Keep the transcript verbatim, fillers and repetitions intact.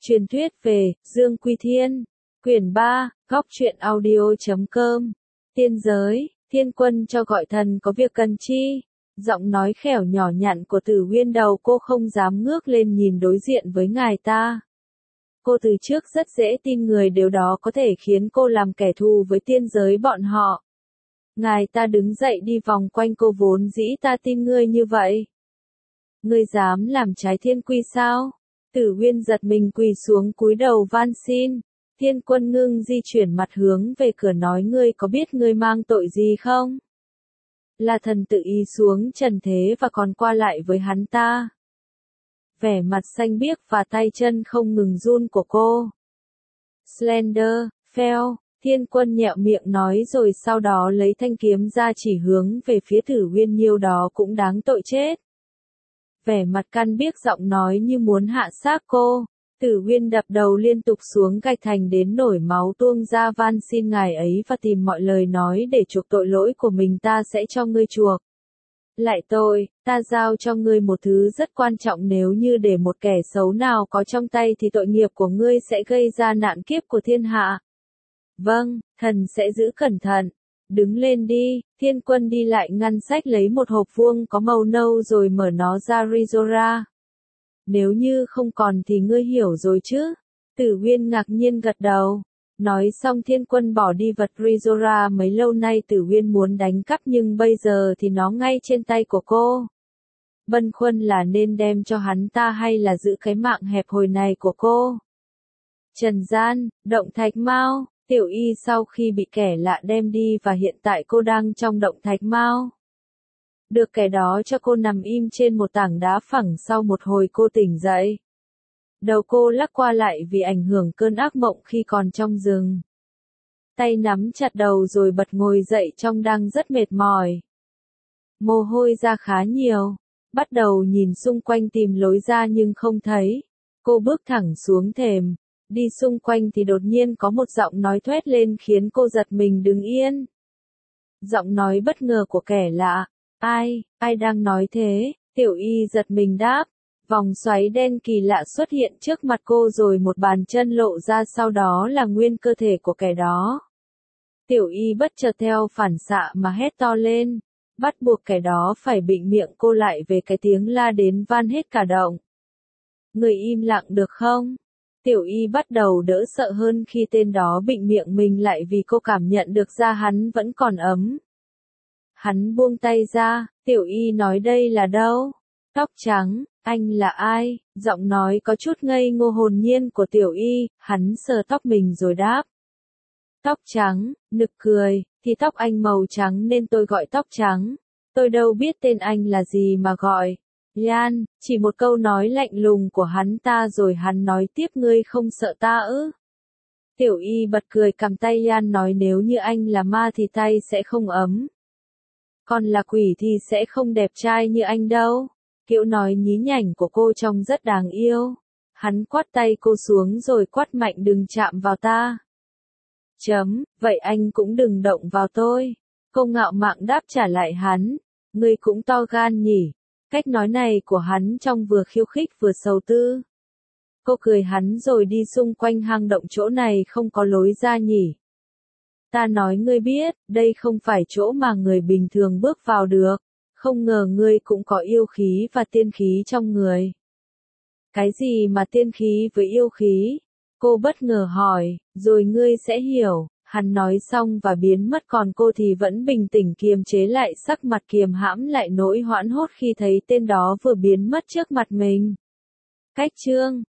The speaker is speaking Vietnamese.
Truyền thuyết về Dương Quy Thiên, quyển ba, góc truyện audio chấm com. Tiên giới, Thiên Quân cho gọi thần có việc cần chi? Giọng nói khẻo nhỏ nhặn của Tử Huyên đầu cô không dám ngước lên nhìn đối diện với ngài ta. Cô từ trước rất dễ tin người điều đó có thể khiến cô làm kẻ thù với tiên giới bọn họ. Ngài ta đứng dậy đi vòng quanh cô, vốn dĩ ta tin ngươi như vậy. Ngươi dám làm trái thiên quy sao? Tử Huyên giật mình quỳ xuống cúi đầu van xin. Thiên Quân ngưng di chuyển mặt hướng về cửa nói, ngươi có biết ngươi mang tội gì không? Là thần tự ý xuống trần thế và còn qua lại với hắn ta. Vẻ mặt xanh biếc và tay chân không ngừng run của cô. Slender, Fell, Thiên Quân nhẹo miệng nói rồi sau đó lấy thanh kiếm ra chỉ hướng về phía Tử Huyên, nhiêu đó cũng đáng tội chết. Vẻ mặt căn biếc giọng nói như muốn hạ xác cô. Tử Huyên đập đầu liên tục xuống gạch thành đến nổi máu tuôn ra, van xin ngài ấy và tìm mọi lời nói để chuộc tội lỗi của mình, ta sẽ cho ngươi chuộc lại tội. Ta giao cho ngươi một thứ rất quan trọng, nếu như để một kẻ xấu nào có trong tay thì tội nghiệp của ngươi sẽ gây ra nạn kiếp của thiên hạ. Vâng, thần sẽ giữ cẩn thận. Đứng lên đi. Thiên Quân đi lại ngăn sách lấy một hộp vuông có màu nâu rồi mở nó ra. Rizora. Nếu như không còn thì ngươi hiểu rồi chứ? Tử Huyên ngạc nhiên gật đầu. Nói xong Thiên Quân bỏ đi vật Rizora mấy lâu nay Tử Huyên muốn đánh cắp, nhưng bây giờ thì nó ngay trên tay của cô. Băn khoăn là nên đem cho hắn ta hay là giữ cái mạng hẹp hòi này của cô. Trần gian, động Thạch Mao. Tiểu Y sau khi bị kẻ lạ đem đi và hiện tại cô đang trong động Thạch Mao. Được kẻ đó cho cô nằm im trên một tảng đá phẳng, sau một hồi cô tỉnh dậy. Đầu cô lắc qua lại vì ảnh hưởng cơn ác mộng khi còn trong rừng. Tay nắm chặt đầu rồi bật ngồi dậy trông đang rất mệt mỏi. Mồ hôi ra khá nhiều. Bắt đầu nhìn xung quanh tìm lối ra nhưng không thấy. Cô bước thẳng xuống thềm. Đi xung quanh thì đột nhiên có một giọng nói thoét lên khiến cô giật mình đứng yên. Giọng nói bất ngờ của kẻ lạ. Ai, ai đang nói thế? Tiểu Y giật mình đáp. Vòng xoáy đen kỳ lạ xuất hiện trước mặt cô rồi một bàn chân lộ ra, sau đó là nguyên cơ thể của kẻ đó. Tiểu Y bất chợt theo phản xạ mà hét to lên, bắt buộc kẻ đó phải bịnh miệng cô lại về cái tiếng la đến van hết cả động. Người im lặng được không? Tiểu Y bắt đầu đỡ sợ hơn khi tên đó bịnh miệng mình lại, vì cô cảm nhận được da hắn vẫn còn ấm. Hắn buông tay ra. Tiểu Y nói, đây là đâu? Tóc trắng. Anh là ai? Giọng nói có chút ngây ngô hồn nhiên của Tiểu Y. Hắn sờ tóc mình rồi đáp. Tóc trắng. Nực cười. Thì tóc anh màu trắng nên tôi gọi tóc trắng. Tôi đâu biết tên anh là gì mà gọi. Yan. Chỉ một câu nói lạnh lùng của hắn ta rồi hắn nói tiếp, ngươi không sợ ta ư? Tiểu Y bật cười cầm tay Yan nói, nếu như anh là ma thì tay sẽ không ấm. Còn là quỷ thì sẽ không đẹp trai như anh đâu. Kiểu nói nhí nhảnh của cô trông rất đáng yêu. Hắn quát tay cô xuống rồi quát mạnh, đừng chạm vào ta. Chấm, vậy anh cũng đừng động vào tôi. Cô ngạo mạn đáp trả lại hắn. Ngươi cũng to gan nhỉ. Cách nói này của hắn trông vừa khiêu khích vừa sầu tư. Cô cười hắn rồi đi xung quanh hang động, chỗ này không có lối ra nhỉ. Ta nói ngươi biết, đây không phải chỗ mà người bình thường bước vào được. Không ngờ ngươi cũng có yêu khí và tiên khí trong người. Cái gì mà tiên khí với yêu khí? Cô bất ngờ hỏi, rồi ngươi sẽ hiểu. Hắn nói xong và biến mất, còn cô thì vẫn bình tĩnh kiềm chế lại sắc mặt, kiềm hãm lại nỗi hoảng hốt khi thấy tên đó vừa biến mất trước mặt mình. Cách chương